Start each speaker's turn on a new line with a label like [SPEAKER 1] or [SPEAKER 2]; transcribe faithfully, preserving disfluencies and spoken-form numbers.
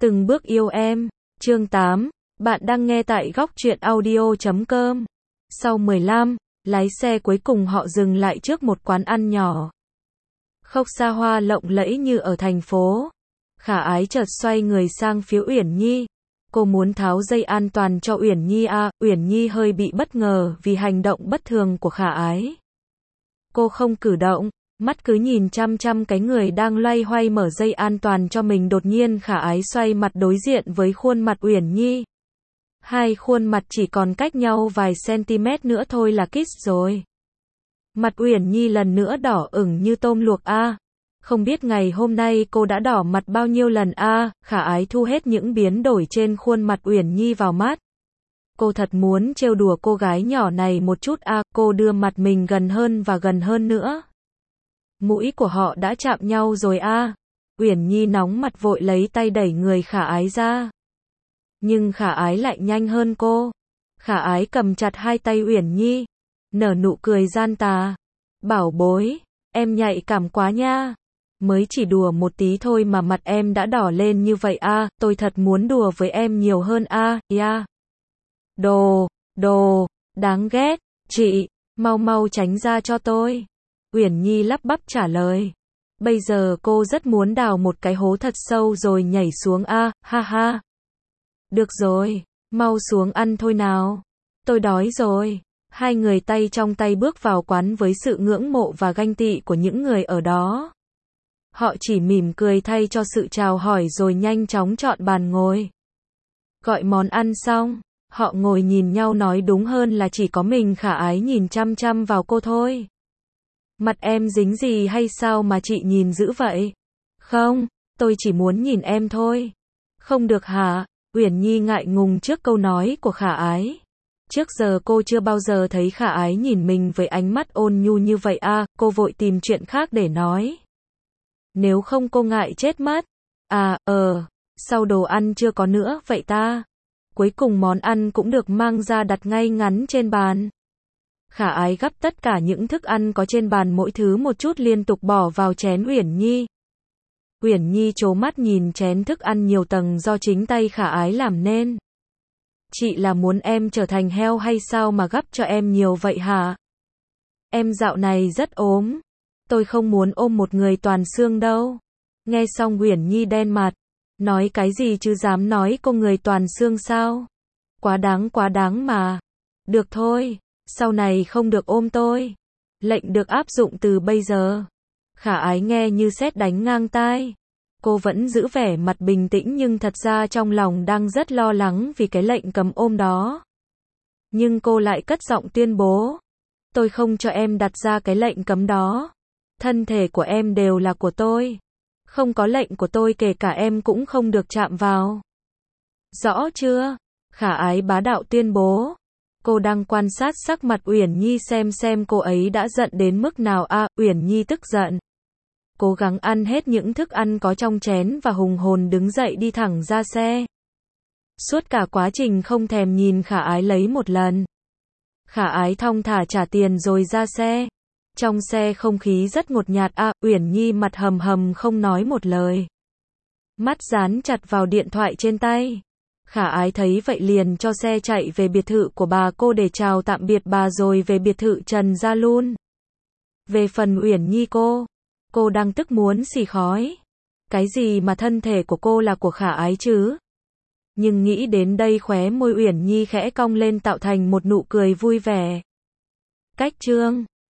[SPEAKER 1] Từng bước yêu em, chương tám, bạn đang nghe tại góc truyện audio chấm com. Sau mười lăm, lái xe cuối cùng họ dừng lại trước một quán ăn nhỏ. Không xa hoa lộng lẫy như ở thành phố. Khả Ái chợt xoay người sang phía Uyển Nhi. Cô muốn tháo dây an toàn cho Uyển Nhi à, Uyển Nhi hơi bị bất ngờ vì hành động bất thường của Khả Ái. Cô không cử động, mắt cứ nhìn chăm chăm cái người đang loay hoay mở dây an toàn cho mình. Đột nhiên Khả Ái xoay mặt đối diện với khuôn mặt Uyển Nhi. Hai khuôn mặt chỉ còn cách nhau vài centimet nữa thôi là kiss rồi. Mặt Uyển Nhi lần nữa đỏ ửng như tôm luộc a. À. Không biết ngày hôm nay cô đã đỏ mặt bao nhiêu lần a. À. Khả Ái thu hết những biến đổi trên khuôn mặt Uyển Nhi vào mắt. Cô thật muốn trêu đùa cô gái nhỏ này một chút a. À. Cô đưa mặt mình gần hơn và gần hơn nữa. Mũi của họ đã chạm nhau rồi a. À. Uyển Nhi nóng mặt vội lấy tay đẩy người Khả Ái ra. Nhưng Khả Ái lại nhanh hơn cô. Khả Ái cầm chặt hai tay Uyển Nhi, nở nụ cười gian tà. Bảo bối, em nhạy cảm quá nha. Mới chỉ đùa một tí thôi mà mặt em đã đỏ lên như vậy a. À, tôi thật muốn đùa với em nhiều hơn a. À, yeah. Đồ, đồ, đáng ghét, chị, mau mau tránh ra cho tôi. Uyển Nhi lắp bắp trả lời. Bây giờ cô rất muốn đào một cái hố thật sâu rồi nhảy xuống a. À, ha ha. Được rồi, mau xuống ăn thôi nào. Tôi đói rồi. Hai người tay trong tay bước vào quán với sự ngưỡng mộ và ganh tị của những người ở đó. Họ chỉ mỉm cười thay cho sự chào hỏi rồi nhanh chóng chọn bàn ngồi. Gọi món ăn xong, họ ngồi nhìn nhau, nói đúng hơn là chỉ có mình Khả Ái nhìn chăm chăm vào cô thôi. Mặt em dính gì hay sao mà chị nhìn dữ vậy? Không, tôi chỉ muốn nhìn em thôi. Không được hả? Uyển Nhi ngại ngùng trước câu nói của Khả Ái. Trước giờ cô chưa bao giờ thấy Khả Ái nhìn mình với ánh mắt ôn nhu như vậy a. À, cô vội tìm chuyện khác để nói. Nếu không cô ngại chết mất. À, ờ, sau đồ ăn chưa có nữa vậy ta? Cuối cùng món ăn cũng được mang ra đặt ngay ngắn trên bàn. Khả Ái gắp tất cả những thức ăn có trên bàn mỗi thứ một chút liên tục bỏ vào chén Uyển Nhi. Uyển Nhi trố mắt nhìn chén thức ăn nhiều tầng do chính tay Khả Ái làm nên. Chị là muốn em trở thành heo hay sao mà gắp cho em nhiều vậy hả? Em dạo này rất ốm. Tôi không muốn ôm một người toàn xương đâu. Nghe xong Uyển Nhi đen mặt. Nói cái gì chứ, dám nói cô người toàn xương sao? Quá đáng quá đáng mà. Được thôi, sau này không được ôm tôi. Lệnh được áp dụng từ bây giờ. Khả Ái nghe như sét đánh ngang tai. Cô vẫn giữ vẻ mặt bình tĩnh nhưng thật ra trong lòng đang rất lo lắng vì cái lệnh cấm ôm đó. Nhưng cô lại cất giọng tuyên bố. Tôi không cho em đặt ra cái lệnh cấm đó. Thân thể của em đều là của tôi. Không có lệnh của tôi kể cả em cũng không được chạm vào. Rõ chưa? Khả Ái bá đạo tuyên bố. Cô đang quan sát sắc mặt Uyển Nhi xem xem cô ấy đã giận đến mức nào a. À, Uyển Nhi tức giận. Cố gắng ăn hết những thức ăn có trong chén và hùng hồn đứng dậy đi thẳng ra xe. Suốt cả quá trình không thèm nhìn Khả Ái lấy một lần. Khả Ái thong thả trả tiền rồi ra xe. Trong xe không khí rất ngột ngạt a. À, Uyển Nhi mặt hầm hầm không nói một lời. Mắt dán chặt vào điện thoại trên tay. Khả Ái thấy vậy liền cho xe chạy về biệt thự của bà cô để chào tạm biệt bà rồi về biệt thự Trần gia luôn. Về phần Uyển Nhi cô, cô đang tức muốn xì khói. Cái gì mà thân thể của cô là của Khả Ái chứ? Nhưng nghĩ đến đây khóe môi Uyển Nhi khẽ cong lên tạo thành một nụ cười vui vẻ. Cách chương